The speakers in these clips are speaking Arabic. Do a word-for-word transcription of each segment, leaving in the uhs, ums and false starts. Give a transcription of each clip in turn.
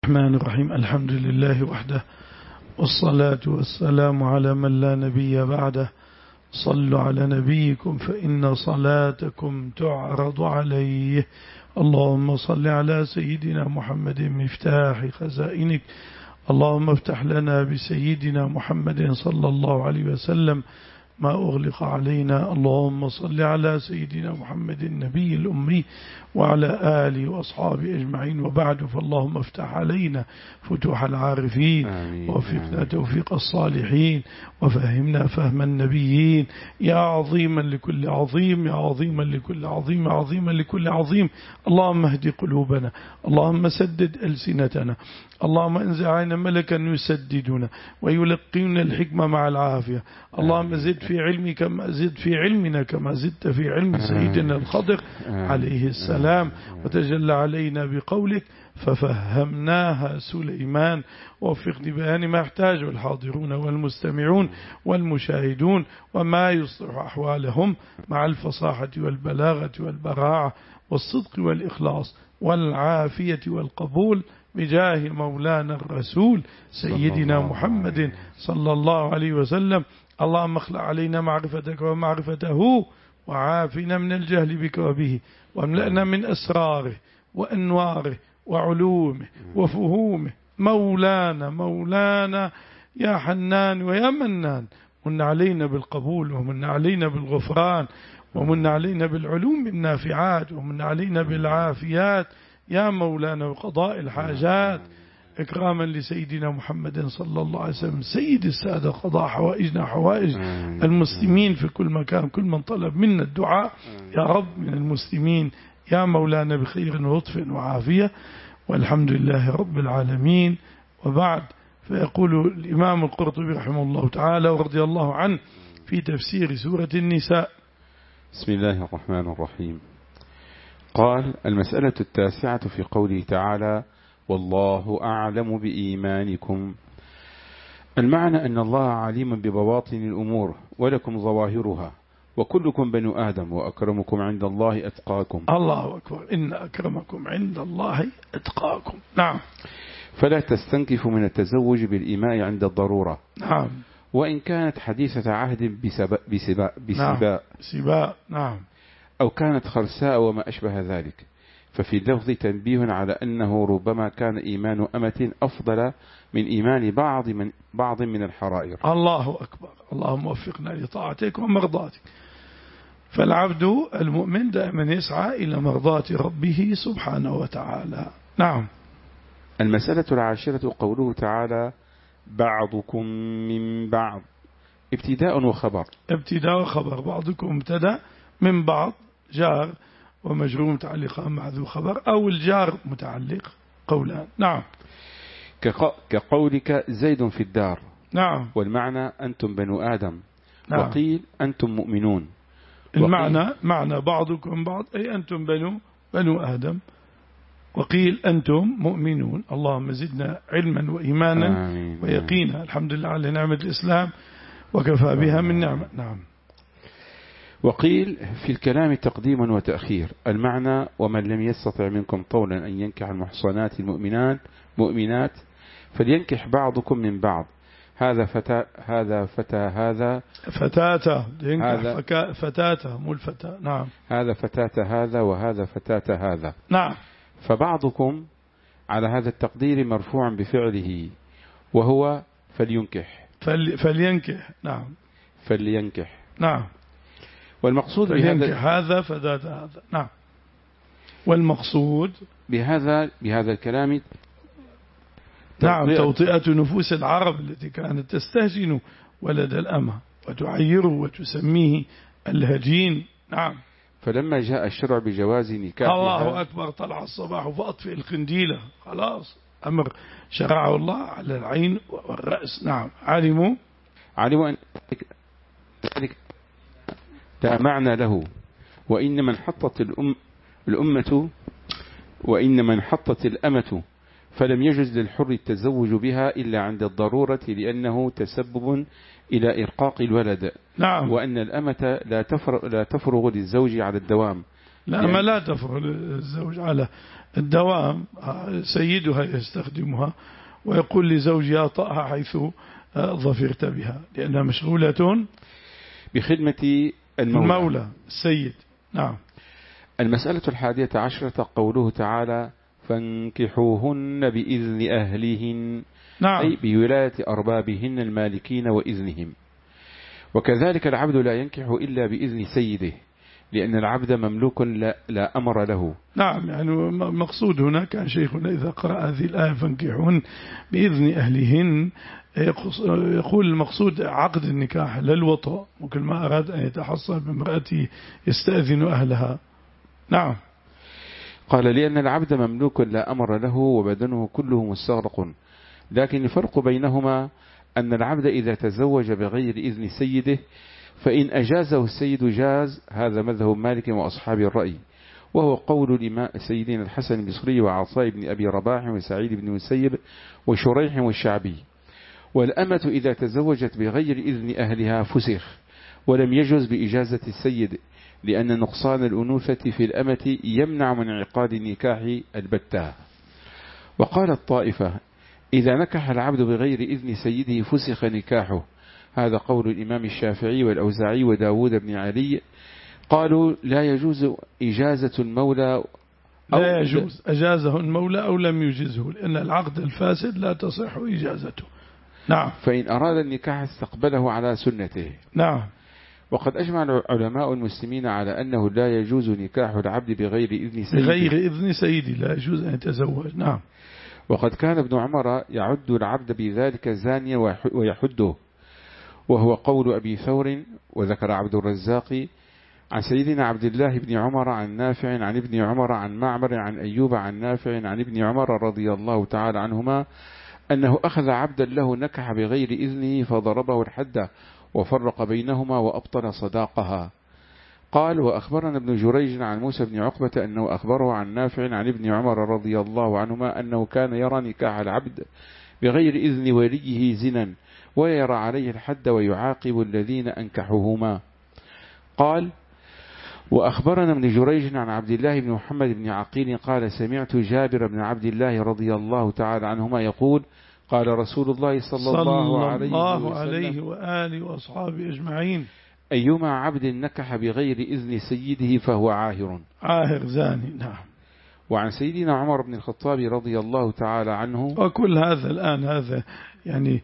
الرحمن الرحيم. الحمد لله وحده، والصلاة والسلام على من لا نبي بعده. صلوا على نبيكم فإن صلاتكم تعرض عليه. اللهم صل على سيدنا محمد مفتاح خزائنك. اللهم افتح لنا بسيدنا محمد صلى الله عليه وسلم ما أغلق علينا. اللهم صل على سيدنا محمد النبي الأمي وعلى آله وأصحابه أجمعين، وبعد. فاللهم افتح علينا فتوح العارفين، ووفقنا توفيق الصالحين، وفهمنا فهم النبيين. يا عظيما لكل عظيم، يا عظيما لكل عظيم، يا عظيما لكل عظيم. اللهم اهد قلوبنا، اللهم سدد ألسنتنا، اللهم انزع عنا ملكا يسددنا ويلقينا الحكمة مع العافية. اللهم زد في علمك كما زد في علمنا كما زدت في علم سيدنا الخضر عليه السلام، وتجلى علينا بقولك ففهمناها سليمان. ووفقني بيان ما يحتاجه الحاضرون والمستمعون والمشاهدون، وما يصلح أحوالهم مع الفصاحة والبلاغة والبراعة والصدق والإخلاص والعافية والقبول، بجاه مولانا الرسول سيدنا محمد صلى الله عليه وسلم. اللهم اخلع علينا معرفتك ومعرفته، وعافنا من الجهل بك وبه، واملأنا من أسراره وأنواره وعلومه وفهومه. مولانا مولانا يا حنان ويا منان، من علينا بالقبول، ومن علينا بالغفران، ومن علينا بالعلوم النافعات، ومن علينا بالعافيات يا مولانا، وقضاء الحاجات، إكراما لسيدنا محمد صلى الله عليه وسلم سيد السادة، قضاء حوائجنا حوائج المسلمين في كل مكان، كل من طلب منا الدعاء يا رب من المسلمين يا مولانا بخير ولطف وعافية، والحمد لله رب العالمين. وبعد، فيقول الإمام القرطبي رحمه الله تعالى ورضي الله عنه في تفسير سورة النساء: بسم الله الرحمن الرحيم. قال: المسألة التاسعة في قوله تعالى: والله أعلم بإيمانكم. المعنى أن الله عليم ببواطن الأمور ولكم ظواهرها، وكلكم بنو آدم، وأكرمكم عند الله أتقاكم. الله أكبر، إن أكرمكم عند الله أتقاكم. نعم. فلا تستنكفوا من التزوج بالإماء عند الضرورة. نعم. وإن كانت حديثة عهد بسباء بسباء بسباء سباء. نعم. أو كانت خرساء وما أشبه ذلك، ففي اللفظ تنبيه على أنه ربما كان إيمان أمة أفضل من إيمان بعض من بعض من الحرائر. الله أكبر، اللهم وفقنا لطاعتك ومرضاتك. فالعبد المؤمن دائما يسعى إلى مرضاة ربه سبحانه وتعالى. نعم. المسألة العاشرة قوله تعالى: بعضكم من بعض. ابتداء وخبر. ابتداء وخبر، بعضكم مبتدا، من بعض جار ومجرور متعلقة مع ذو خبر، أو الجار متعلق، قولان. نعم. كقولك زيد في الدار. نعم. والمعنى أنتم بنو آدم. نعم. وقيل أنتم مؤمنون. المعنى معنى بعضكم بعض، أي أنتم بنو بنو آدم. وقيل أنتم مؤمنون. اللهم زدنا علما وإيمانا آمين. ويقينا. الحمد لله على نعمة الإسلام وكفى بها من نعمة. نعم. وقيل في الكلام تقديم وتأخير. المعنى: ومن لم يستطع منكم طولا أن ينكح المحصنات المؤمنات مؤمنات فلينكح بعضكم من بعض. هذا فتى هذا فتى هذا فتاته ينكح فكا فتاته مو الفتى. نعم. هذا فتاة هذا وهذا فتاة هذا. نعم. فبعضكم على هذا التقدير مرفوع بفعله، وهو فلينكح. فل فلينكح. نعم. فلينكح. نعم. والمقصود بهذا هذا فتاة هذا. نعم. والمقصود بهذا بهذا الكلام نعم توطئة نفوس العرب التي كانت تستهجن ولد الأمة وتعيره وتسميه الهجين. نعم. فلما جاء الشرع بجواز نكاح الله أكبر، طلع الصباح فأطفئ القنديلة، خلاص أمر شرعه الله على العين والرأس. نعم. علموا علموا أن ذلك لا معنى له، وإنما انحطت الأم الأمة وإنما انحطت الأمة فلم يجز للحر التزوج بها إلا عند الضرورة، لأنه تسبب إلى إرقاق الولد. نعم. وأن الأمة لا تفرغ, لا تفرغ للزوج على الدوام، لا يعني ما لا تفرض الزوج على الدوام، سيدها يستخدمها ويقول لزوجها أطأها حيث ظفرت بها، لأنها مشغولة بخدمة المولى, المولى السيد. نعم. المسألة الحادية عشرة قوله تعالى فانكحوهن بإذن أهلهن، نعم. أي بولاية أربابهن المالكين وإذنهم. وكذلك العبد لا ينكح إلا بإذن سيده، لأن العبد مملوك لا, لا أمر له. نعم، يعني مقصود هنا كان شيخنا إذا قرأ هذه الآية فانكحوهن بإذن أهلهن يقول المقصود عقد النكاح لا الوطأ، وكل ما أراد أن يتحصل بامرأته يستأذن أهلها. نعم. قال لأن العبد مملوك لا أمر له وبدنه كله مستغرق، لكن الفرق بينهما أن العبد إذا تزوج بغير إذن سيده فإن أجازه السيد جاز، هذا مذهب مالك وأصحاب الرأي، وهو قول الإمام سيدنا الحسن البصري وعطاء بن أبي رباح وسعيد بن مسيب وشريح والشعبي. والأمة إذا تزوجت بغير إذن أهلها فسخ ولم يجوز بإجازة السيد، لأن نقصان الأنوثة في الأمة يمنع من انعقاد النكاح البتة. وقال الطائفة إذا نكح العبد بغير إذن سيده فسخ نكاحه، هذا قول الإمام الشافعي والأوزاعي وداود بن علي. قالوا لا يجوز إجازة المولى، أو لا يجوز أجازه المولى أو لم يجزه، لأن العقد الفاسد لا تصح إجازته. نعم. فإن أراد النكاح استقبله على سنته. نعم. وقد أجمع علماء المسلمين على أنه لا يجوز نكاح العبد بغير إذن سيده، بغير إذن سيدي لا يجوز أن يتزوج. نعم. وقد كان ابن عمر يعد العبد بذلك زانيا ويحده، وهو قول أبي ثور. وذكر عبد الرزاق عن سيدنا عبد الله بن عمر عن نافع عن ابن عمر عن معمر عن أيوب عن نافع عن ابن عمر رضي الله تعالى عنهما أنه أخذ عبدا له نكح بغير إذنه فضربه الحد وفرق بينهما وأبطل صداقها. قال وأخبرنا ابن جريج عن موسى بن عقبة أنه أخبره عن نافع عن ابن عمر رضي الله عنهما أنه كان يرى نكاح العبد بغير إذن وليه زنا، ويرى عليه الحد ويعاقب الذين أنكحوهما. قال وأخبرنا ابن جريج عن عبد الله بن محمد بن عقيل قال سمعت جابر بن عبد الله رضي الله تعالى عنهما يقول قال رسول الله صلى, صلى الله عليه, الله عليه وآله وأصحابه أجمعين أيما عبد نكح بغير إذن سيده فهو عاهر عاهر زاني. نعم. وعن سيدنا عمر بن الخطاب رضي الله تعالى عنه. وكل هذا الآن هذا يعني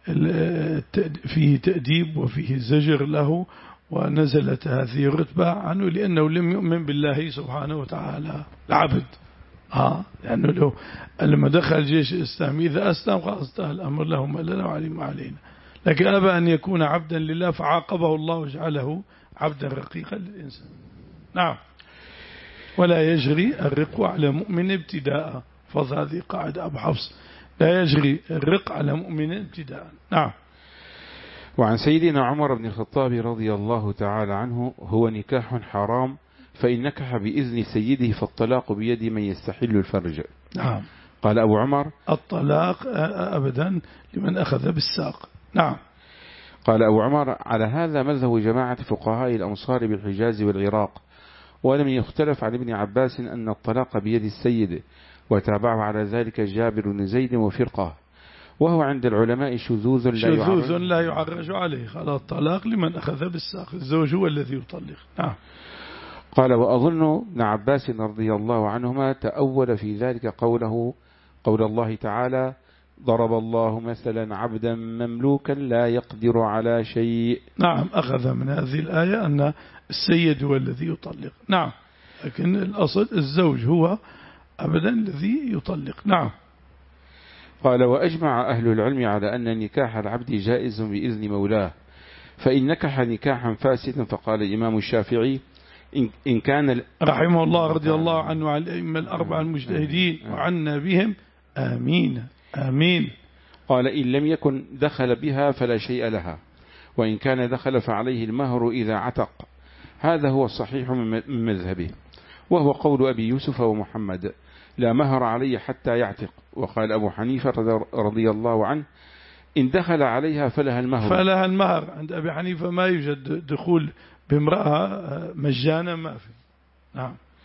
فيه تأديب وفيه زجر له، ونزلت هذه الرتبة عنه لأنه لم يؤمن بالله سبحانه وتعالى العبد. آه لأنه لو لما دخل الجيش الإسلامي إذا أسلم خلاص الأمر له ما لنا وعلينا علينا، لكن أبى أن يكون عبدا لله فعاقبه الله وجعله عبدا رقيقا للإنسان. نعم. ولا يجري الرق على مؤمن ابتداء، فضل هذه قاعدة أبو حفص، لا يجري الرق على مؤمن ابتداء. نعم. وعن سيدنا عمر بن الخطاب رضي الله تعالى عنه هو نكاح حرام، فإن نكح بإذن سيده فالطلاق بيد من يستحل الفرج. نعم. قال أبو عمر الطلاق أبدا لمن أخذ بالساق. نعم. قال أبو عمر على هذا مذهب جماعة فقهاء الأمصار بالحجاز والعراق، ولم يختلف عن ابن عباس أن الطلاق بيد السيد، وتابعه على ذلك جابر بن زيد وفرقة، وهو عند العلماء شذوذ لا شذوذ لا يعرج عليه. قال الطلاق لمن أخذ بالساق، الزوج هو الذي يطلق. نعم. قال وأظن ابن عباس رضي الله عنهما تأول في ذلك قوله قول الله تعالى ضرب الله مثلا عبدا مملوكا لا يقدر على شيء. نعم. أخذ من هذه الآية أن السيد هو الذي يطلق. نعم. لكن الأصل الزوج هو أبدا الذي يطلق. نعم. قال وأجمع أهل العلم على أن نكاح العبد جائز بإذن مولاه، فإن نكح نكاحا فاسدا فقال الإمام الشافعي إن كان رحمه الله رضي الله عنه وعن الأئمة الأربعة المجتهدين وعنا بهم آمين آمين. قال إن لم يكن دخل بها فلا شيء لها، وإن كان دخل فعليه المهر إذا عتق، هذا هو الصحيح من مذهبه، وهو قول أبي يوسف ومحمد لا مهر عليه حتى يعتق. وقال أبو حنيفة رضي الله عنه إن دخل عليها فلها المهر. فلها المهر. عند أبي حنيفة ما يوجد دخول بامرأة مجانا، ما في. نعم.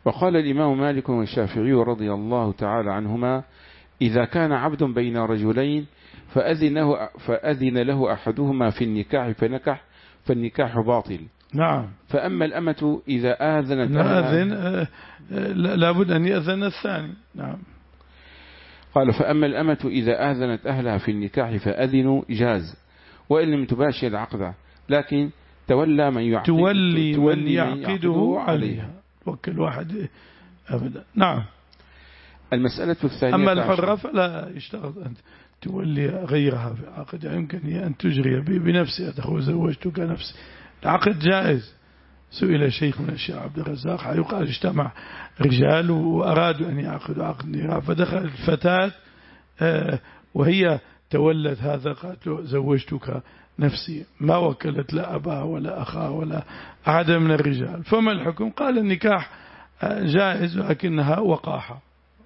وقال الإمام مالك والشافعي رضي الله تعالى عنهما: إذا كان عبد بين رجلين فأذن, فأذن له أحدهما في النكاح فنكح فالنكاح باطل. نعم. فأما الأمة إذا آذنت أذن لابد أن يأذن الثاني. نعم. قال: فأما الأمة إذا آذنت أهلها في النكاح فأذنوا جاز وإن لم تباشر العقد، لكن تولى من يعقد تولي من يعقده عليها، وكل واحد أبدا. نعم. المسألة الثانية: أما الحرة فلا يشترط أن تولي غيرها في عقد، يمكن أن تجري بنفسها، تقول زوجتك نفسي. العقد جائز. سئل شيخنا الشيخ عبد الرزاق يقال اجتمع رجال وأرادوا أن يعقدوا عقد نكاح، فدخل الفتاة وهي تولت هذا، قالت له زوجتك نفسي، ما وكلت لا أباها ولا أخاها ولا أحد من الرجال. فما الحكم؟ قال النكاح جائز لكنها وقاحة،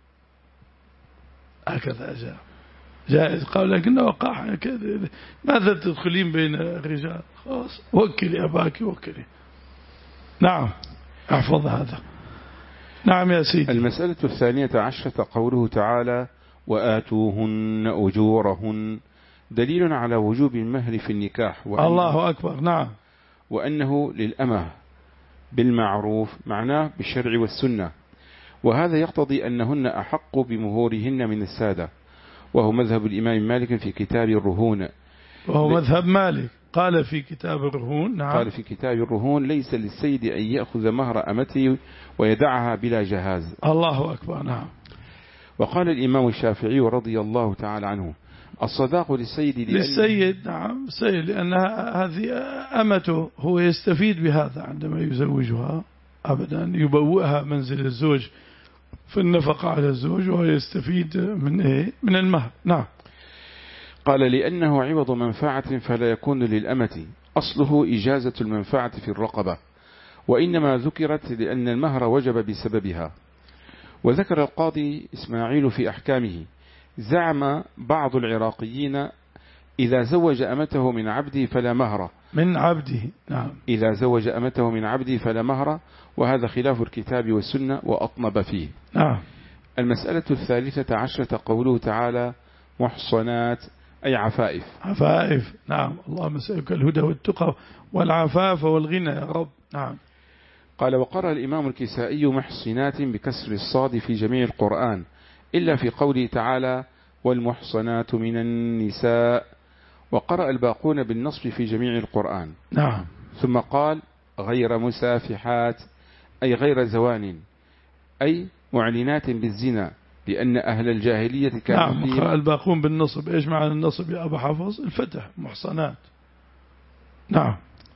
هكذا جاء جائز. قال لكنها وقاحة، ماذا تدخلين بين الرجال؟ خلاص وكلي أباك وكلي. نعم، احفظ هذا. نعم يا سيدي. المسألة الثانية عشرة قوله تعالى: وآتوهن أجورهن، دليل على وجوب المهر في النكاح، الله أكبر. نعم. وأنه للأمة بالمعروف، معناه بالشرع والسنة، وهذا يقتضي أنهن أحق بمهورهن من السادة، وهو مذهب الإمام مالك في كتاب الرهون. وهو مذهب مالك قال في كتاب الرهون. نعم. قال في كتاب الرهون: ليس للسيد أن يأخذ مهر أمته ويدعها بلا جهاز. الله أكبر. نعم. وقال الإمام الشافعي رضي الله تعالى عنه: الصداق للسيد للسيد. نعم، سيد، لأن هذه أمته، هو يستفيد بهذا عندما يزوجها، أبدا يبوئها منزل الزوج في النفقة على الزوج، وهو يستفيد من إيه؟ من المهر. نعم. قال: لأنه عوض منفعة فلا يكون للأمة، أصله إجازة المنفعة في الرقبة، وإنما ذكرت لأن المهر وجب بسببها. وذكر القاضي إسماعيل في أحكامه: زعم بعض العراقيين إذا زوج أمته من عبده فلا مهر من عبده. نعم. إذا زوج أمته من عبده فلا مهر، وهذا خلاف الكتاب والسنة وأطنب فيه. نعم. المسألة الثالثة عشرة قوله تعالى: محصنات، أي عفائف. عفائف. نعم. اللهم نسألك الهدى والتقى والعفاف والغنى يا رب. نعم. قال: وقرأ الإمام الكسائي محصنات بكسر الصاد في جميع القرآن، إلا في قوله تعالى: والمحصنات من النساء، وقرأ الباقون بالنصب في جميع القرآن. نعم. ثم قال: غير مسافحات، أي غير زوان، أي معلنات بالزنا، لأن أهل الجاهلية كانوا نعم. فيها. الباقون بالنصب، إيش معنى النصب يا أبا حفظ؟ الفتح، محصنات. نعم.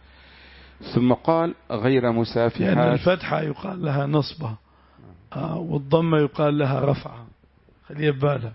ثم قال: غير مسافحات، لأن الفتحة يقال لها نصبة، آه والضمة يقال لها رفعة. خليه بالها،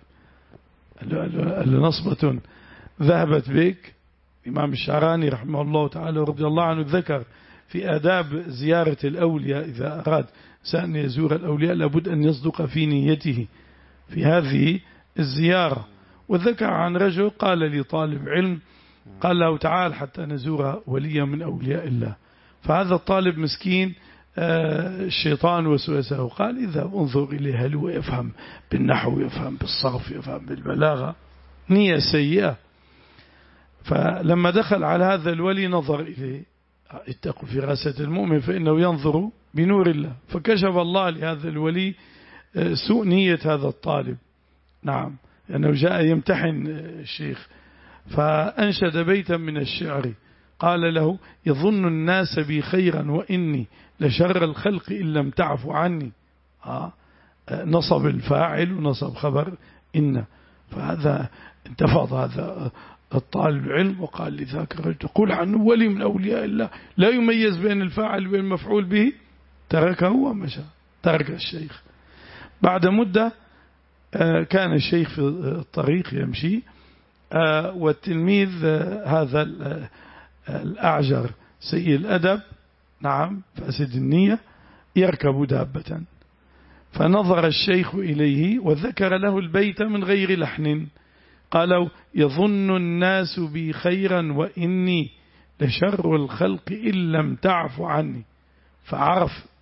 نصبة ذهبت بك. الإمام الشعراني رحمه الله تعالى ورضي الله عنه ذكر في آداب زيارة الأولياء: إذا أراد سأن يزور الأولياء لابد أن يصدق في نيته في هذه الزيارة. وذكر عن رجل قال لي طالب علم، قال له: تعال حتى نزور وليا من أولياء الله. فهذا الطالب مسكين الشيطان وسوسه، قال: إذا انظر إليه، هل هو يفهم بالنحو، يفهم بالصرف، يفهم بالبلاغة؟ نية سيئة. فلما دخل على هذا الولي نظر إليه: اتقوا فراسة المؤمن فإنه ينظر بنور الله. فكشف الله لهذا الولي سوء نية هذا الطالب. نعم، لأنه جاء يمتحن الشيخ، فأنشد بيتا من الشعر قال له: يظن الناس بي خيرا وإني لشر الخلق إن لم تعفو عني. آه نصب الفاعل ونصب خبر إن، فهذا انتفض هذا الطالب العلم وقال لذاك الرجل: تقول عنه ولي من أولياء الله لا يميز بين الفاعل وبين المفعول به. تركه ومشى، ترك الشيخ. بعد مدة كان الشيخ في الطريق يمشي، والتلميذ هذا الأعجر سيء الأدب، نعم فاسد النية، يركب دابة. فنظر الشيخ إليه وذكر له البيت من غير لحن، قالوا: يظن الناس بي خيرا وإني لشر الخلق إن لم تعفو عني. فعرف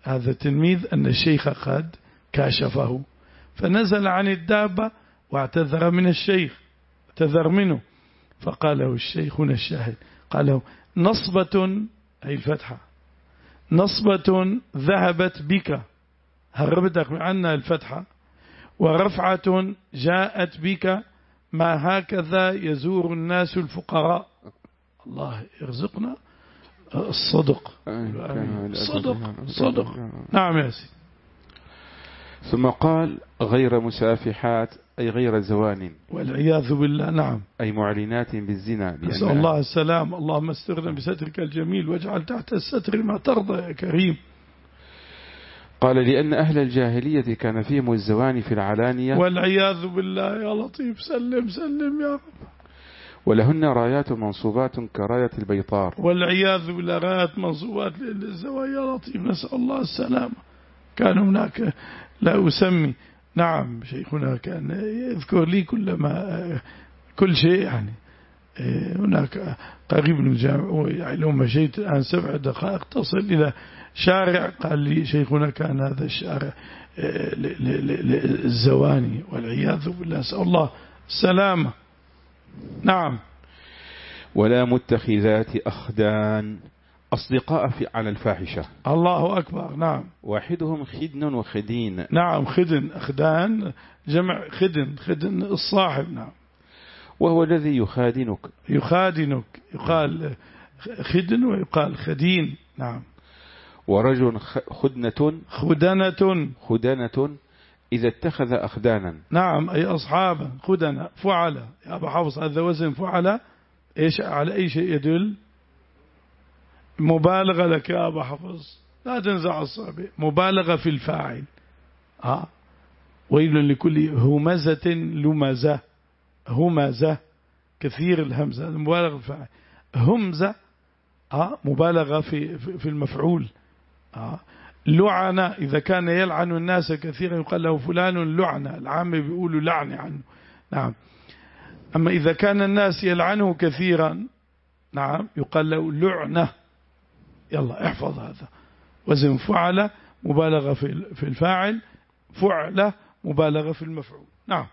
هذا تلميذ أن الشيخ قد كاشفه، فنزل عن الدابة واعتذر من الشيخ، اعتذر منه، فقال له الشيخ هنا الشاهد، قال له نصبة أي الفتحة، نصبة ذهبت بك، هربتك عنا الفتحة، ورفعة جاءت بك، ما هكذا يزور الناس الفقراء. الله يرزقنا الصدق، صدق صدق. نعم يا سيدي. ثم قال غير مسافحات أي غير زوان، والعياذ بالله. نعم، أي معلنات بالزنا. نسأل الله السلام. اللهم استرنا بسترك الجميل واجعل تحت الستر ما ترضى يا كريم. قال لأن أهل الجاهلية كان فيهم الزوان في العلانية، والعياذ بالله. يا لطيف، سلم سلم يا رب. ولهن رايات منصوبات كراية البيطار، والعياذ بالله، رايات منصوبات للزوايا. يا لطيف، نسأل الله السلامة. كان هناك، لا أسمي، نعم شيخنا كان يذكر لي كل ما كل شيء يعني. هناك قريب من الجامع، يعني لو مشيت الآن سبع دقائق تصل إلى شارع، قال لي شيخنا كان هذا الشارع للزواني، والعياذ بالله، نسأل الله السلامة. نعم. ولا متخذات أخدان، أصدقاء في على الفاحشة. الله أكبر. نعم. واحدهم خدن وخدين. نعم، خدن، أخدان جمع خدن، خدن الصاحب. نعم. وهو الذي يخادنك. يخادنك، يقال خدن ويقال خدين. نعم. ورجل خدنة خدنة خدنة إذا اتخذ أخدانا. نعم، أي أصحابا. خدنة فعل يا أبا حفص، هذا وزن فعل إيش، على أي شيء يدل؟ مبالغة لك يا أبا حفص، لا تنزع الصعب، مبالغة في الفاعل. آه. ويل لكل همزة لمزة، همزة كثير الهمزة، مبالغة في الفاعل. همزة آه مبالغة في في المفعول. آه. لعنة إذا كان يلعن الناس كثيرا يقال له فلان لعنة، العام بيقولوا لعنة عنه. نعم. أما إذا كان الناس يلعنه كثيرا، نعم، يقال له لعنة. يلا احفظ هذا. وزن فعل مبالغة في الفاعل، فعل مبالغة في المفعول. نعم.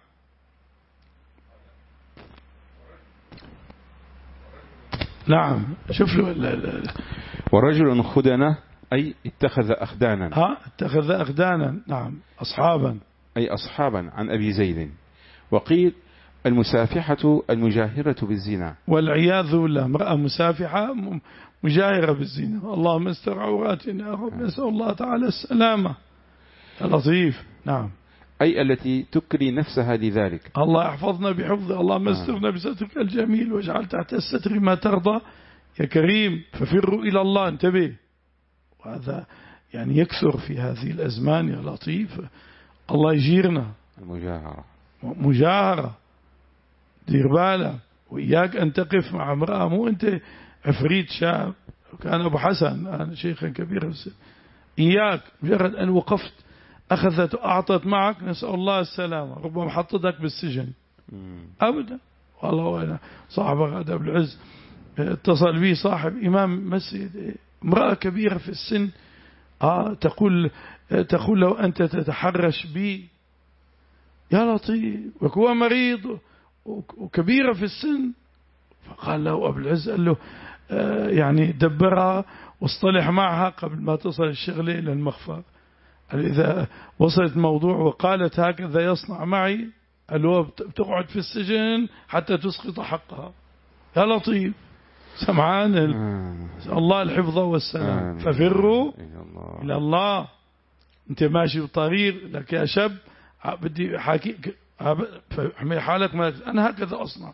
نعم. شوف له. ورجل خدنة أي اتخذ أخدانا. ها، اتخذ أخدانا. نعم، أصحابا أي أصحابا، عن أبي زيد. وقيل المسافحة المجاهرة بالزنا. والعياذ بالله، امرأة مسافحة مجاهرة بالزنا. اللهم استر عوراتنا يا رب، نسأل الله تعالى السلامة. لطيف. نعم. أي التي تكري نفسها لذلك. الله يحفظنا بحفظه. اللهم استرنا بسترك الجميل واجعل تحت الستر ما ترضى يا كريم. ففروا إلى الله، انتبه. وهذا يعني يكثر في هذه الأزمان يا لطيف. الله يجيرنا. المجاهرة، مجاهرة، دير بالك، وإياك أن تقف مع امرأة، مو أنت عفريت شاب، كان أبو حسن أنا شيخا كبيرا، إياك مجرد أن وقفت أخذت وأعطت معك، نسأل الله السلامة، ربما حطتك بالسجن. أبدا. والله أنا صاحب غدا بالعز اتصل بي صاحب إمام مسجد، امرأة كبيرة في السن، آه تقول تقول لو أنت تتحرش بي يا لطيف، وهو مريض وكبيرة في السن. فقال له أبو العز، قال له آه يعني دبرها واصطلح معها قبل ما تصل الشغلة إلى المخفر. قال إذا وصلت موضوع وقالت هكذا يصنع معي، قال له بتقعد في السجن حتى تسقط حقها. يا لطيف، سمعان الله الحفظ والسلام. ففروا إلى الله. أنت ماشي بطريق لك يا شاب، بدي حاكي فحمي حالك، ما أنا هكذا أصنع.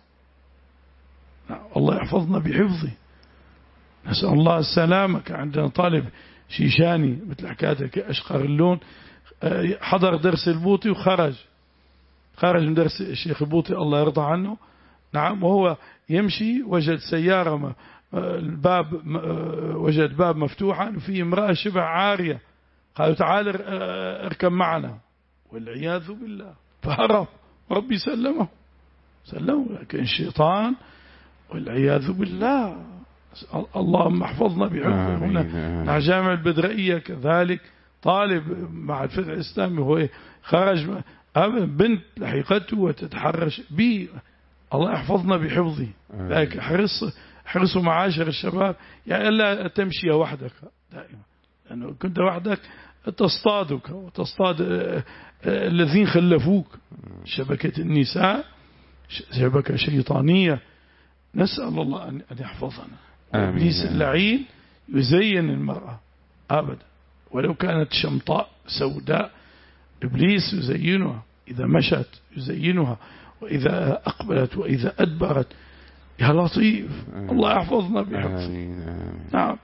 الله يحفظنا بحفظه، نسأل الله السلامة. كان عندنا طالب شيشاني مثل حكايتك أشقر اللون، حضر درس البوطي وخرج خرج من درس الشيخ البوطي الله يرضى عنه. نعم. وهو يمشي وجد سيارة، الباب وجد باب مفتوحا وفيه امرأة شبه عارية. قالوا تعال اركب معنا، والعياذ بالله. فهرب، ربي سلمه سلمه، لكن الشيطان والعياذ بالله. اللهم احفظنا بحفظه. هنا مع جامع البدرية كذلك طالب مع الفتح الإسلامي هو خرج بنت لحقته وتتحرش به، الله يحفظنا بحفظه. لكن حرص حرصوا معاشر الشباب يعني ألا تمشي وحدك دائما، لأنه يعني كنت وحدك تصطادك وتصطاد الذين خلفوك. شبكة النساء شبكة شيطانية، نسأل الله أن يحفظنا. إبليس اللعين يزين المرأة أبدا، ولو كانت شمطاء سوداء إبليس يزينها، إذا مشت يزينها، وإذا أقبلت وإذا أدبرت. يا لطيف، الله يحفظنا بحفظه. نعم.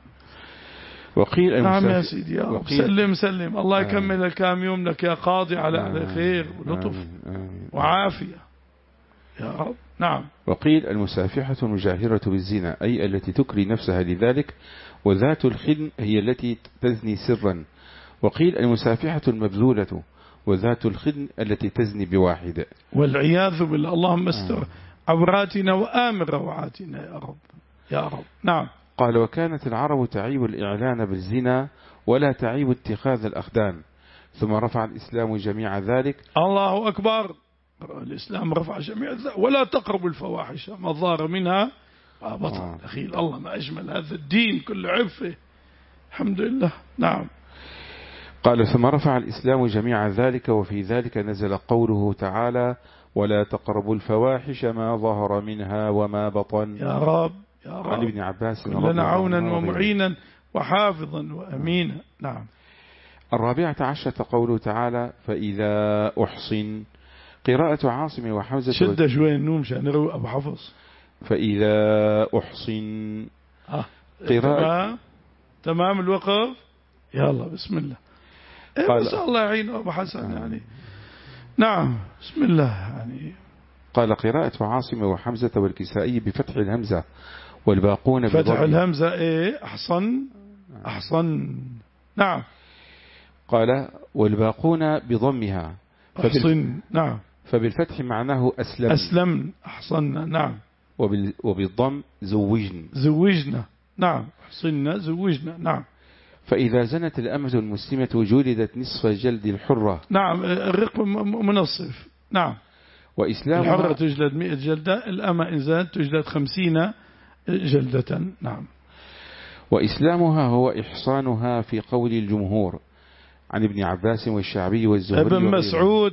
وقيل نعم يا سيدي يا رب. سلم سلم، الله يكمل الكام يوم لك يا قاضي على خير ولطف وعافية يا رب. نعم. وقيل المسافحة المجاهرة بالزنا، أي التي تكري نفسها لذلك، وذات الخدن هي التي تزني سرا. وقيل المسافحة المبذولة، وذات الخدن التي تزني بواحد. والعياذ بالله. اللهم استر عوراتنا وآمن روعاتنا يا رب يا رب. نعم. قال وكانت العرب تعيب الإعلان بالزنا ولا تعيب اتخاذ الأخدان، ثم رفع الإسلام جميع ذلك. الله أكبر. الإسلام رفع جميع ذلك. ولا تقربوا الفواحش ما ظهر منها بطن. أخي الله ما أجمل هذا الدين كل عفه. الحمد لله. نعم. قال ثم رفع الإسلام جميع ذلك، وفي ذلك نزل قوله تعالى ولا تقربوا الفواحش ما ظهر منها وما بطن. يا رب يا رب. عن ابن عباس لنا عونا ومعينا وحافظا وأمينا. نعم. الرابعة عشرة قوله تعالى فإذا أحصن. قراءة عاصم وحمزة. شد شوي النوم شأن نروي أبو حفص. فإذا أحصن. آه. قراءة تمام. تمام الوقف. يلا بسم الله. إيه بس الله يعين أبو حسن يعني. نعم بسم الله يعني. قال قراءة عاصم وحمزة والكسائي بفتح الهمزة والباقون بضمها. فتح الهمزة إيه أحصن أحصن. نعم. قال والباقون بضمها. أحصن. نعم. فبالفتح معناه أسلم. أسلم أحصن. نعم. وبالضم زوجن. زوجنا. نعم. أحصنا زوجنا. نعم. فإذا زنت الأمة المسلمة جلدت نصف جلد الحرة. نعم. الرق منصف. نعم. وإسلامها الحرة تجلد مئة جلدة، الأمة إن زنت تجلد خمسين جلدة. نعم. وإسلامها هو إحصانها في قول الجمهور عن ابن عباس والشعبي والزهري ابن مسعود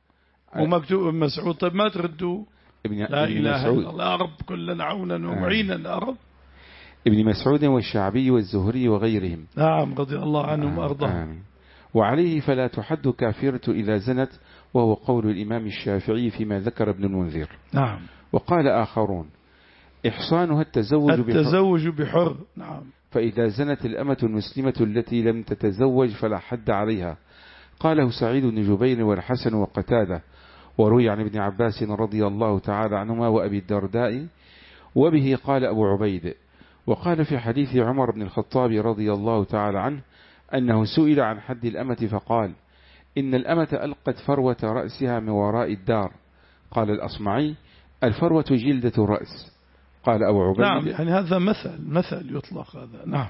ومكتوب ابن مسعود. طيب ما تردوا ابن لا إله إلا الله. يا رب كلنا عونا ومعينا يا رب. ابن مسعود والشعبي والزهري وغيرهم. نعم رضي الله عنهم وأرضاهم. وعليه فلا تحد كافرة إذا زنت، وهو قول الإمام الشافعي فيما ذكر ابن المنذر. نعم. وقال آخرون إحصانها التزوج التزوج بحر. نعم. فإذا زنت الأمة المسلمة التي لم تتزوج فلا حد عليها. قاله سعيد بن جبير والحسن وقتادة، وروي عن ابن عباس رضي الله تعالى عنهما وأبي الدرداء، وبه قال أبو عبيد. وقال في حديث عمر بن الخطاب رضي الله تعالى عنه أنه سئل عن حد الأمة فقال إن الأمة ألقت فروة رأسها من وراء الدار. قال الأصمعي الفروة جلدة الرأس. قال أبو عبيد نعم يعني هذا مثل مثل يطلق هذا. نعم.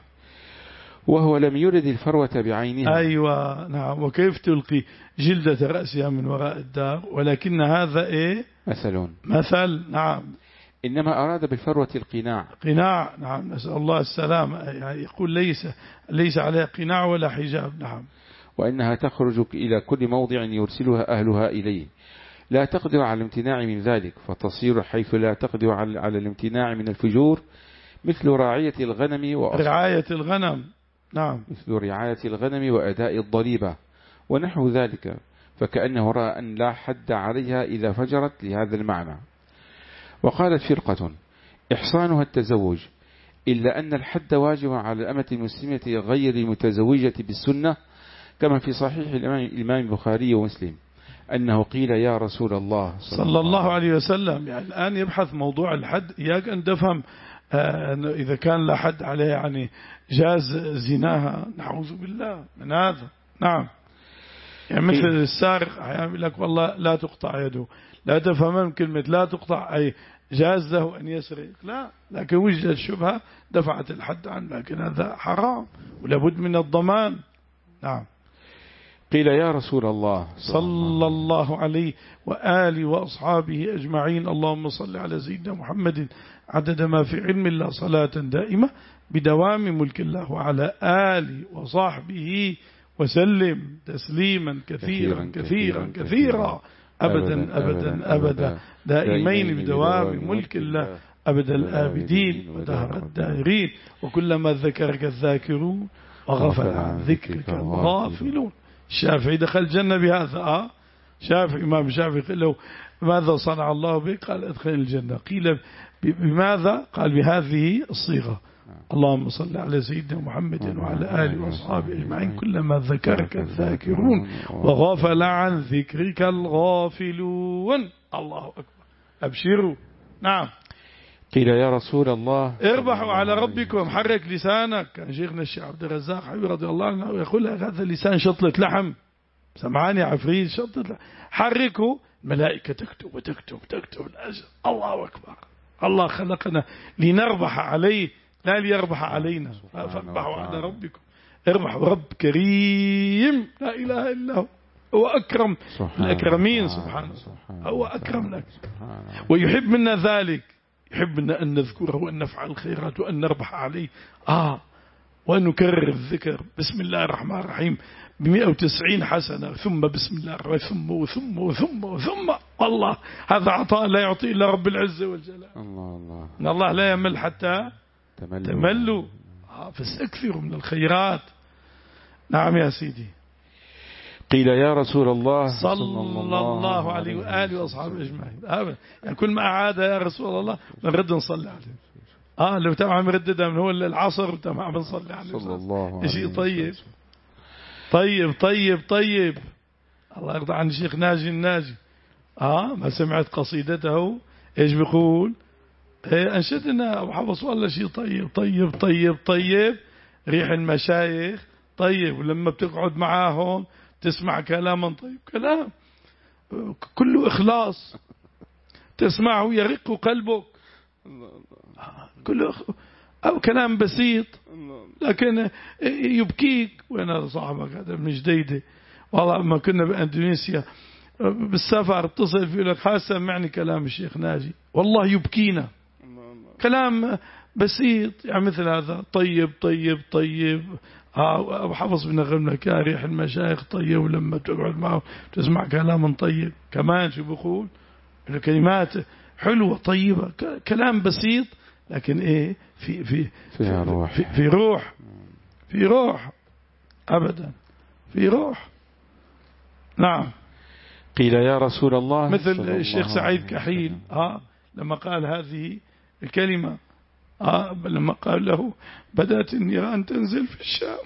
وهو لم يرد الفروة بعينها. أيوة نعم. وكيف تلقي جلدة رأسها من وراء الدار، ولكن هذا إيه مثل مثل. نعم. إنما أراد بالفروة القناع. قناع. نعم نسأل الله السلام. يعني يقول ليس ليس عليها قناع ولا حجاب. نعم. وإنها تخرج إلى كل موضع يرسلها أهلها إليه، لا تقدر على الامتناع من ذلك، فتصير حيث لا تقدر على الامتناع من الفجور، مثل رعاية الغنم وأصل رعاية الغنم. نعم. مثل رعاية الغنم وأداء الضريبة ونحو ذلك، فكأنه رأى أن لا حد عليها إذا فجرت لهذا المعنى. وقالت فرقة إحصانها التزوج، إلا أن الحد واجب على الأمة المسلمة غير المتزوجة بالسنة، كما في صحيح الإمام البخاري ومسلم أنه قيل يا رسول الله صلى الله عليه وسلم. يعني الآن يبحث موضوع الحد. إياك أن تفهم آه أنه إذا كان لا حد عليه يعني جاز زناها، نعوذ بالله من هذا. نعم. يعني مثل السارق يقول لك والله لا تقطع يده، لا تفهم من كلمة لا تقطع أي جاز له أن يسرق، لا، لكن وجدت شبهة دفعت الحد عنه، لكن هذا حرام ولابد من الضمان. نعم. قيل يا رسول الله صلى الله عليه وآله وأصحابه أجمعين اللهم صل على سيدنا محمد عدد ما في علم الله صلاة دائمة بدوام ملك الله وعلى آله وصحبه وسلم تسليما كثيرا كثيرا كثيرا أبدا أبدا أبدا دائمين بدوام ملك الله أبد الآبدين ودهر الدائرين وكلما ذكرك الذاكرون وغفل عن ذكرك الغافلون. الشافعي دخل الجنة بهذا آه شافعي إمام الشافعي قال له ماذا صنع الله بك؟ قال ادخل الجنة. قيل بماذا؟ قال بهذه الصيغة اللهم صل على سيدنا محمد وعلى آله وأصحابه أجمعين كلما ذكرك الذاكرون وغفل عن ذكرك الغافلون. الله أكبر. أبشروا. نعم. قيل يا رسول الله اربحوا على ربكم حرك لسانك. كان شيخنا الشيخ عبد الرزاق حبيبي رضي الله عنه يقول هذا اللسان شطلة لحم. سمعاني عفريت شطلة لحم. حركوا الملائكة تكتب وتكتب وتكتب الأجر. الله أكبر. الله خلقنا لنربح عليه لا ليربح علينا. فاربحوا على ربكم. اربحوا رب كريم لا إله إلا هو. هو أكرم الأكرمين سبحانه. هو أكرم لك ويحب منا ذلك. يحب أن نذكره وأن نفعل الخيرات وأن نربح عليه آه وأن نكرر الذكر بسم الله الرحمن الرحيم بمئة وتسعين حسنة ثم بسم الله الرحمن ثم وثم وثم وثم. الله هذا عطاء لا يعطي إلا رب العزة والجلال. الله الله إن الله لا يمل حتى تملوا, تملوا. آه فاستكثروا من الخيرات. نعم يا سيدي. قيل يا رسول الله صلى الله عليه وآله وأصحابه أجمعين. يعني كل ما أعاد يا رسول الله نرد نصلي عليه. آه لو تمام رددها من هو العصر تمام نصلي عليه صلى الله عليه شيء طيب طيب طيب طيب. الله يرضى عن الشيخ ناجي الناجي. آه ما سمعت قصيدته إيش بيقول؟ إيه أنشدنا أبو حفص والله شيء طيب طيب طيب طيب ريح المشايخ طيب. ولما بتقعد معاهم تسمع كلاما طيب كلام كله إخلاص تسمعه يرق قلبك كله أو كلام بسيط لكن يبكيك. وأنا صاحبك هذا من جديدة والله لما كنا بأندونيسيا بالسفر اتصل في لك حاسة معني كلام الشيخ ناجي والله يبكينا. كلام بسيط يعني مثل هذا طيب طيب طيب. أبو حفص بن غنم كاريح المشايخ طيب. ولما تقعد معه تسمع كلام طيب كمان شو بقول الكلمات حلوة طيبة كلام بسيط لكن إيه في في في روح في, في روح في روح أبدا في روح. نعم. قيل يا رسول الله مثل الشيخ سعيد كحيل آه لما قال هذه الكلمة آه لما قال له بدأت النيران تنزل في الشام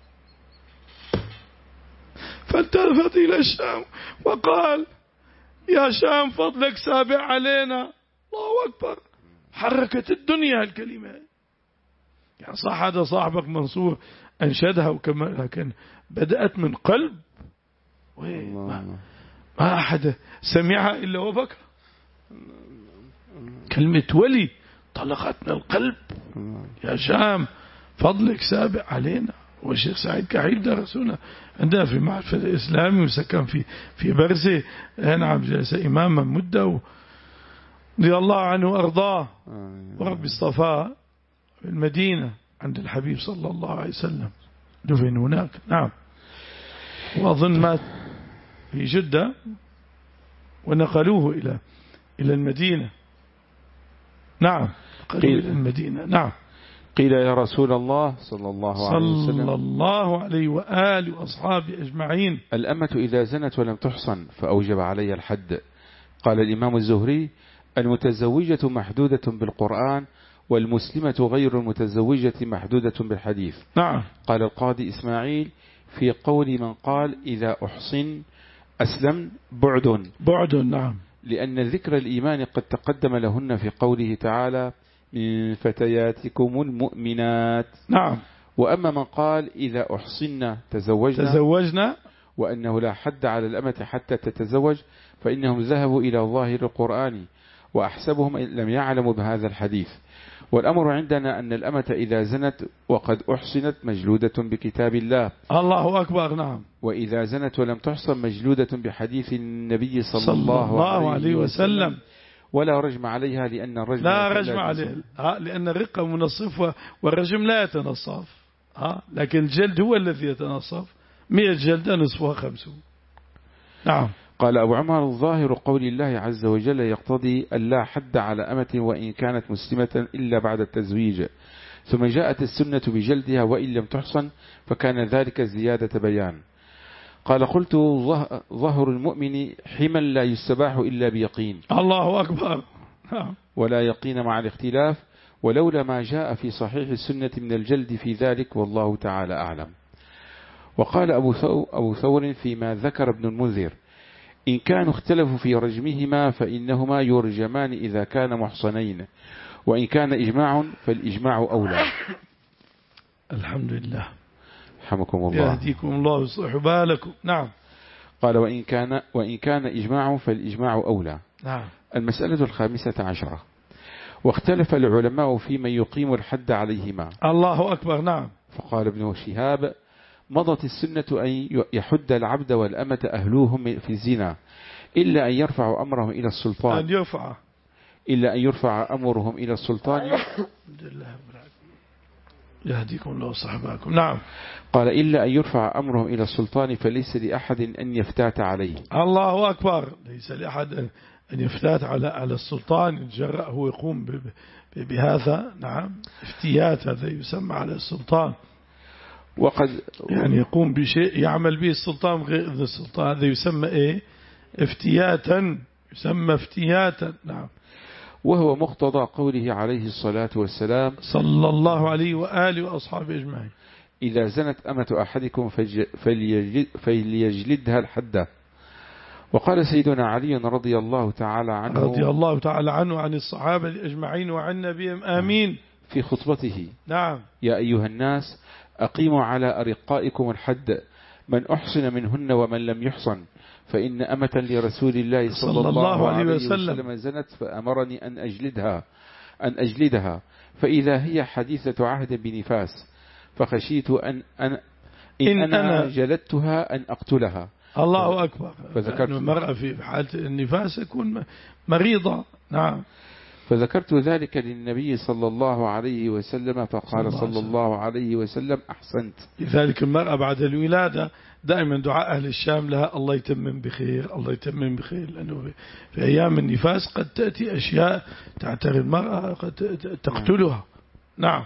فالتفت إلى الشام وقال يا شام فضلك سابع علينا. الله أكبر. حركت الدنيا الكلمة. يعني صح هذا صاحبك منصور أنشدها وكما لكن بدأت من قلب ما, ما أحد سمعها إلا وبكى. كلمة ولي طلقت من القلب. يا شام فضلك سابع علينا. والشيخ سعيد كحيل درسونا عندنا في معهد الإسلامي وسكن في في برزة. نعم جلس إماما مدة رضي الله عنه وأرضاه ورب اصطفاه في المدينة عند الحبيب صلى الله عليه وسلم دفن هناك. نعم. وأظن مات في جدة ونقلوه إلى إلى المدينة. نعم قيل المدينة. نعم. قيل يا رسول الله صلى الله عليه وسلم صلى الله عليه وآله وأصحابه أجمعين الأمة إذا زنت ولم تحصن فأوجب علي الحد. قال الإمام الزهري المتزوجة محدودة بالقرآن والمسلمة غير المتزوجة محدودة بالحديث. نعم. قال القاضي إسماعيل في قول من قال إذا أحصن أسلم بعد بعد. نعم. لأن ذكر الإيمان قد تقدم لهن في قوله تعالى من فتياتكم المؤمنات. نعم. وأما من قال إذا أحصن تزوجنا تزوجنا وأنه لا حد على الأمة حتى تتزوج فإنهم ذهبوا إلى ظاهر القرآن وأحسبهم لم يعلموا بهذا الحديث. والأمر عندنا أن الأمة إذا زنت وقد أحصنت مجلودة بكتاب الله. الله أكبر. نعم. وإذا زنت ولم تحصن مجلودة بحديث النبي صلى, صلى الله, الله عليه وسلم, وسلم. ولا رجم عليها لأن الرجم لا رجم عليه لأن الرقة منصف والرجم لا يتنصف. ها لكن الجلد هو الذي يتنصف. مئة جلدة نصفها خمسون. نعم. قال أبو عمر الظاهر قول الله عز وجل يقتضي ألا حد على أمة وإن كانت مسلمة إلا بعد التزويج، ثم جاءت السنة بجلدها وإن لم تحصن فكان ذلك زيادة بيان. قال قلت ظهر المؤمن حما لا يستباح إلا بيقين. الله أكبر. ولا يقين مع الاختلاف، ولولا ما جاء في صحيح السنة من الجلد في ذلك والله تعالى أعلم. وقال أبو ثور فيما ذكر ابن المنذر إن كانوا اختلفوا في رجمهما فإنهما يرجمان إذا كان محصنين، وإن كان إجماع فالإجماع أولى. الحمد لله. رحمكم الله. يهديكم الله ويصلح بالكم. نعم. قال وإن كان, وإن كان إجماع فالإجماع أولى. نعم. المسألة الخامسة عشرة. واختلف العلماء في من يقيم الحد عليهما. الله أكبر. نعم. فقال ابن شهاب مضت السنة أن يحد العبد والأمة أهلوهم في الزنا إلا أن يرفعوا أمرهم إلى السلطان. أن يرفع إلا أن يرفع أمرهم إلى السلطان. الحمد لله يهديكم الله وصحباكم. نعم. قال إلا أن يرفع أمرهم إلى السلطان فليس لأحد أن يفتات عليه. الله أكبر. ليس لأحد أن يفتات على على السلطان يتجرأ هو يقوم بهذا. نعم. افتيات هذا يسمى على السلطان. وقد يعني يقوم بشيء يعمل به السلطان غير إذن السلطان، هذا يسمى إيه؟ افتياتا. يسمى افتياتا. نعم. وهو مقتضى قوله عليه الصلاة والسلام صلى الله عليه وآله وأصحابه أجمعين إذا زنت أمة أحدكم فليجلدها الحدة. وقال سيدنا علي رضي الله تعالى عنه رضي الله تعالى عنه عن الصحابة أجمعين وعن نبيهم آمين في خطبته نعم يا أيها الناس أقيموا على أرقائكم الحد من أحصن منهن ومن لم يحصن، فإن أمة لرسول الله صلى, صلى الله, الله عليه وسلم, وسلم زنت فأمرني أن أجلدها أن أجلدها فإذا هي حديثة عهد بنفاس، فخشيت أن, أن إن, إن أنا, أنا جلدتها أن أقتلها. الله أكبر. فذكرت المرأة في حالة النفاس يكون مريضة. نعم. فذكرت ذلك للنبي صلى الله عليه وسلم فقال صلى, صلى الله عليه وسلم أحسنت. لذلك المرأة بعد الولادة دائما دعاء أهل الشام لها الله يتمم بخير الله يتمم بخير، لأنه في أيام النفاس قد تأتي أشياء تعتري المرأة قد تقتلها. نعم.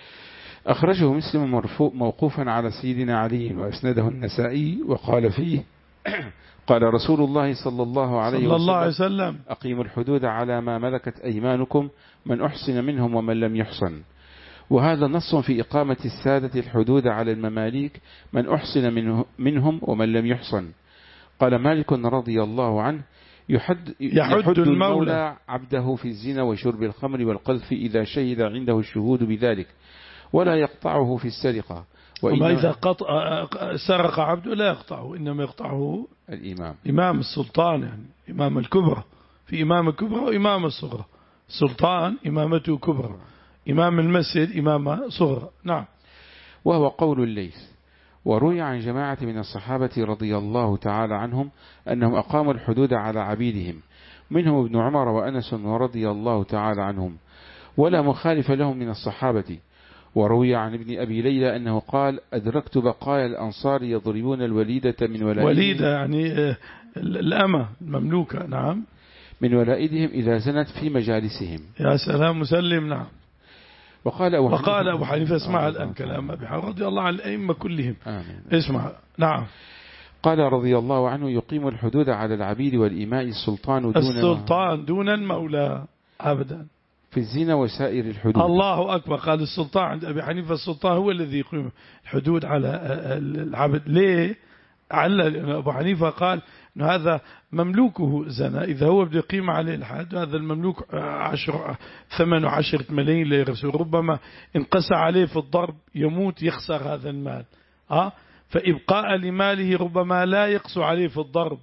أخرجه مسلم مرفوع موقوفا على سيدنا علي وأسنده النسائي وقال فيه قال رسول الله صلى الله عليه صلى الله عليه وسلم, وسلم أقيموا الحدود على ما ملكت أيمانكم من أحصن منهم ومن لم يحصن. وهذا نص في إقامة السادة الحدود على المماليك من أحصن منه منهم ومن لم يحصن. قال مالك رضي الله عنه يحد, يحد, يحد المولى عبده في الزنا وشرب الخمر والقذف إذا شهد عنده الشهود بذلك، ولا يقطعه في السرقة. وما إذا قطع سرق عبده لا يقطعه، إنما يقطعه الإمام إمام السلطان، يعني إمام الكبرى. في إمام الكبرى وإمام الصغرى. السلطان إمامته كبرى، إمام المسجد إمام صغرى. نعم. وهو قول الليث. وروي عن جماعة من الصحابة رضي الله تعالى عنهم أنهم أقاموا الحدود على عبيدهم، منهم ابن عمر وأنس رضي الله تعالى عنهم، ولا مخالف لهم من الصحابة. وروي عن ابن أبي ليلى أنه قال أدركت بقايا الأنصار يضربون الوليدة من ولائدهم، وليدة يعني الأمة المملوكة. نعم. من ولائدهم إذا زنت في مجالسهم. يا سلام مسلم. نعم. وقال أبو حنيفة, وقال أبو حنيفة اسمع الآن كلام أبي حنيفة رضي الله عن الأئمة كلهم. آمين. اسمع. نعم. قال رضي الله عنه يقيم الحدود على العبيد والإماء السلطان دون السلطان دون المولى أبدا في الزنا وسائر الحدود. الله أكبر. قال السلطان عند أبي حنيفة السلطان هو الذي يقيم الحدود على العبد. ليه؟ علل أبو حنيفة قال إن هذا مملوكه زنا، إذا هو بده يقيم عليه الحد هذا المملوك عشر ثمن وعشرة ملايين لرسول، ربما انقسى عليه في الضرب يموت يخسر هذا المال. ها؟ فإبقاء لماله ربما لا يقسو عليه في الضرب.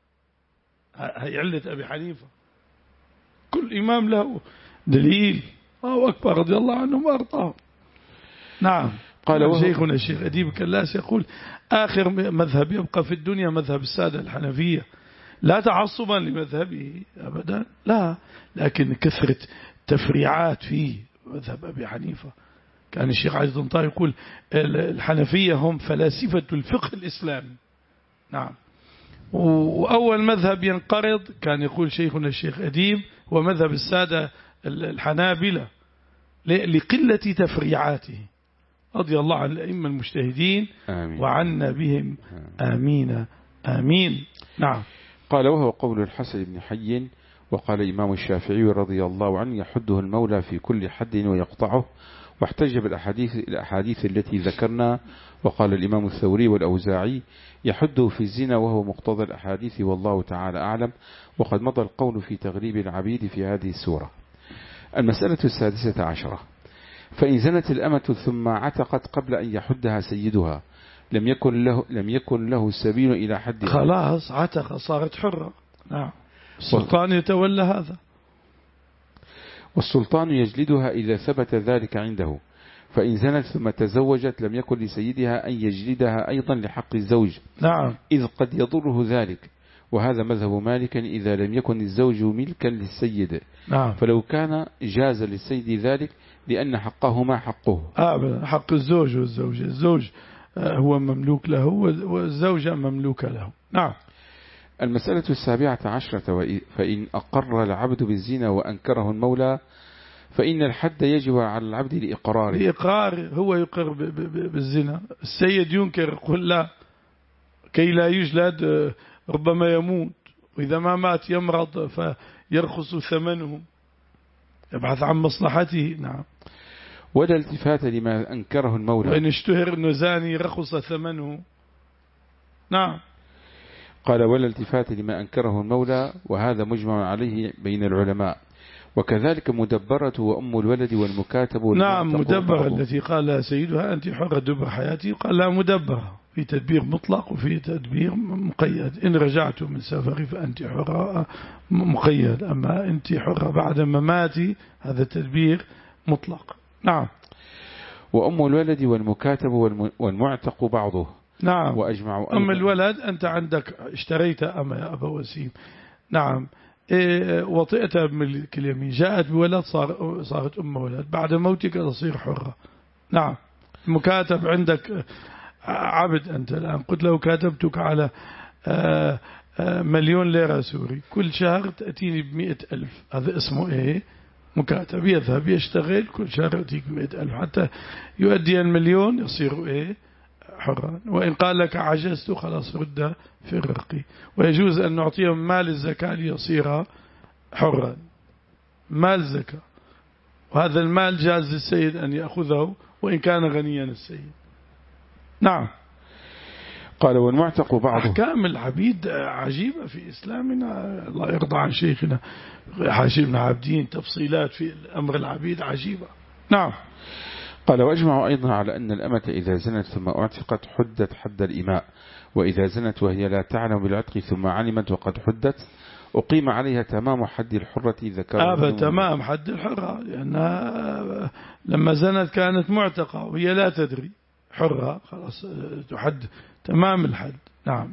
هي علة أبي حنيفة. كل إمام له دليل. الله أكبر رضي الله عنهم وأرضاهم. نعم. قال شيخنا الشيخ أديب كلاس يقول آخر مذهب يبقى في الدنيا مذهب السادة الحنفية، لا تعصبا لمذهبه أبدا، لا، لكن كثرة تفريعات فيه مذهب أبي حنيفة. كان الشيخ عزيز الطنطاوي يقول الحنفية هم فلاسفة الفقه الإسلامي. نعم. وأول مذهب ينقرض كان يقول شيخنا الشيخ أديب هو مذهب السادة الحنابلة لقلة تفريعاته، رضي الله عن الأئمة المجتهدين آمين. وعنا بهم آمين آمين. نعم. قال وهو قول الحسن بن حي. وقال الإمام الشافعي رضي الله عنه يحده المولى في كل حد ويقطعه، واحتج بالأحاديث الأحاديث التي ذكرنا. وقال الإمام الثوري والأوزاعي يحده في الزنا وهو مقتضى الأحاديث والله تعالى أعلم. وقد مضى القول في تغريب العبيد في هذه السورة. المسألة السادسة عشرة: فإن زنت الأمة ثم عتقت قبل أن يحدها سيدها لم يكن له لم يكن له السبيل إلى حد خلاص عتق صارت حرة. نعم. السلطان يتولى هذا، والسلطان يجلدها إذا ثبت ذلك عنده. فإن زنت ثم تزوجت لم يكن لسيدها أن يجلدها أيضا لحق الزوج. نعم. إذ قد يضره ذلك، وهذا مذهب مالك إذا لم يكن الزوج ملكا للسيد. نعم. فلو كان جاز للسيد ذلك لأن حقهما حقه. آه حق الزوج والزوجة، الزوج هو مملوك له والزوجة مملوكة له. نعم. المسألة السابعة عشرة: فإن أقر العبد بالزنا وأنكره المولى فإن الحد يجب على العبد لإقراره. لإقرار، هو يقر بالزنا، السيد ينكر يقول لا كي لا يجلد، ربما يموت، وإذا ما مات يمرض فيرخص ثمنه، يبحث عن مصلحته. نعم. ولا التفات لما أنكره المولى، وإن اشتهر أنه زاني رخص ثمنه. نعم. قال ولا التفات لما أنكره المولى، وهذا مجمع عليه بين العلماء. وكذلك مدبرة وأم الولد والمكاتب. نعم مدبرة التي قال سيدها أنت حرة دبر حياتي، قال لا مدبرة، في تدبير مطلق وفي تدبير مقيد. إن رجعت من سفري فأنت حرة مقيد، أما أنت حرة بعد مماتي هذا تدبير مطلق. نعم. وأم الولد والمكاتب والمعتق بعضه. نعم. وأجمعوا أم الولد أنت عندك اشتريت أما يا أبا وسيم. نعم. إيه وطئتها بملك اليمين، جاءت بولد صار صارت أم ولد، بعد موتك تصير حرة. نعم. مكاتب عندك عبد أنت الآن، قلت له كاتبتك على آآ آآ مليون ليرة سوري، كل شهر تأتيني بمئة ألف، هذا اسمه إيه؟ مكاتب. يذهب يشتغل كل شهر يأتيك بمئة ألف حتى يؤدي المليون يصير إيه؟ حرا. وإن قال لك عجزت خلاص رد في الرقي. ويجوز أن نعطيه مال الزكاة ليصير حرا، مال زكاة، وهذا المال جاز للسيد أن يأخذه وإن كان غنيا السيد. نعم. قال والمعتق بعضه. أحكام العبيد عجيبة في إسلامنا، الله يرضى عن شيخنا حاشي بن عابدين، تفصيلات في أمر العبيد عجيبة. نعم. قال واجمعوا أيضا على أن الأمة إذا زنت ثم اعتقت حدت حد الإماء، وإذا زنت وهي لا تعلم بالعتق ثم علمت وقد حدت أقيم عليها تمام حد الحرة ذكرها. آه تمام حد الحرة، لأنها لما زنت كانت معتقة وهي لا تدري، حرة خلاص تحد تمام الحد. نعم.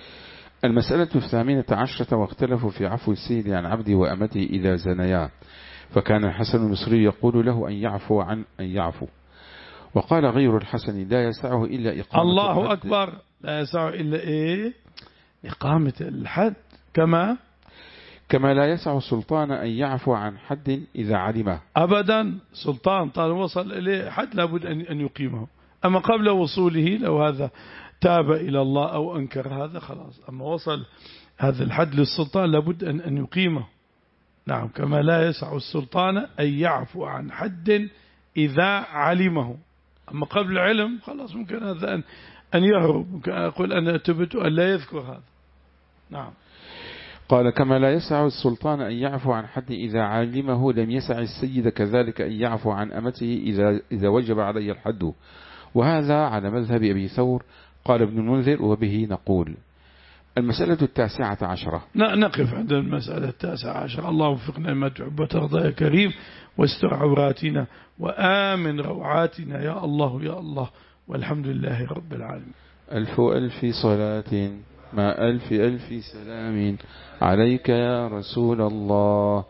المسألة الثامنة عشرة: واختلفوا في عفو السيد عن عبده وأمته إذا زنيا، فكان الحسن المصري يقول له أن يعفو عن أن يعفو. وقال غير الحسن لا يسعه إلا إقامة الله الحد. أكبر، لا يسعه إلا إيه؟ إقامة الحد. كما كما لا يسع السلطان أن يعفو عن حد إذا علمه أبدا. سلطان طال وصل إليه حد لابد أن يقيمه، أما قبل وصوله لو هذا تاب إلى الله أو أنكر هذا خلاص، أما وصل هذا الحد للسلطان لابد أن أن يقيمه. نعم. كما لا يسع السلطان أن يعفو عن حد إذا علمه، أما قبل العلم خلاص ممكن هذا أن أن يهرب، ممكن أقول أنا أتبت أن لا يذكر هذا. نعم. قال كما لا يسع السلطان أن يعفو عن حد إذا علمه لم يسع السيد كذلك أن يعفو عن أمته إذا إذا وجب عليه الحد، وهذا على مذهب أبي ثور. قال ابن المنذر وبه نقول. المسألة التاسعة عشرة. نقف عند المسألة التاسعة عشرة. الله وفقنا ما تحب وترضى يا كريم، واستر عوراتنا وآمن روعاتنا يا الله يا الله، والحمد لله رب العالمين. ألف ألف صلاة مع ألف ألف سلام عليك يا رسول الله.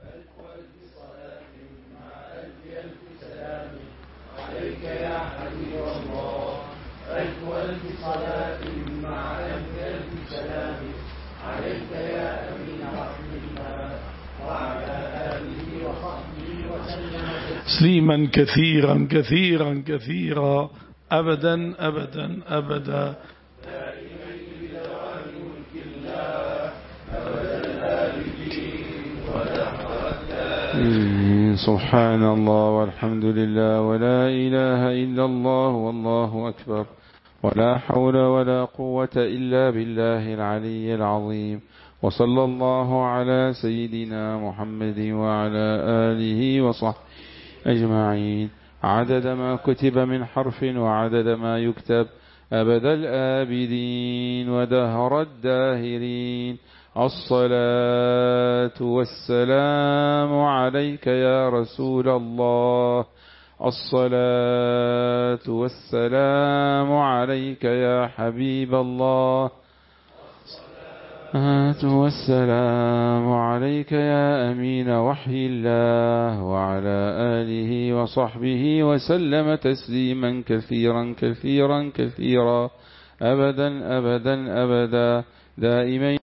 عليك يا حبيب الله. ألف ألف صلاة مع ألف ألف سلام عليك يا أمين رحم الله وعلى آله وصحبه وسلم تسليما كثيرا كثيرا كثيرا أبدا أبدا أبدا. سبحان الله والحمد لله ولا إله إلا الله والله أكبر، ولا حول ولا قوة إلا بالله العلي العظيم. وصلى الله على سيدنا محمد وعلى آله وصحبه أجمعين، عدد ما كتب من حرف وعدد ما يكتب، أبد الآبدين ودهر الداهرين. الصلاة والسلام عليك يا رسول الله. الصلاة والسلام عليك يا حبيب الله. الصلاة والسلام عليك يا أمين وحي الله، وعلى آله وصحبه وسلم تسليما كثيرا كثيرا كثيرا أبدا أبدا أبدا دائمين.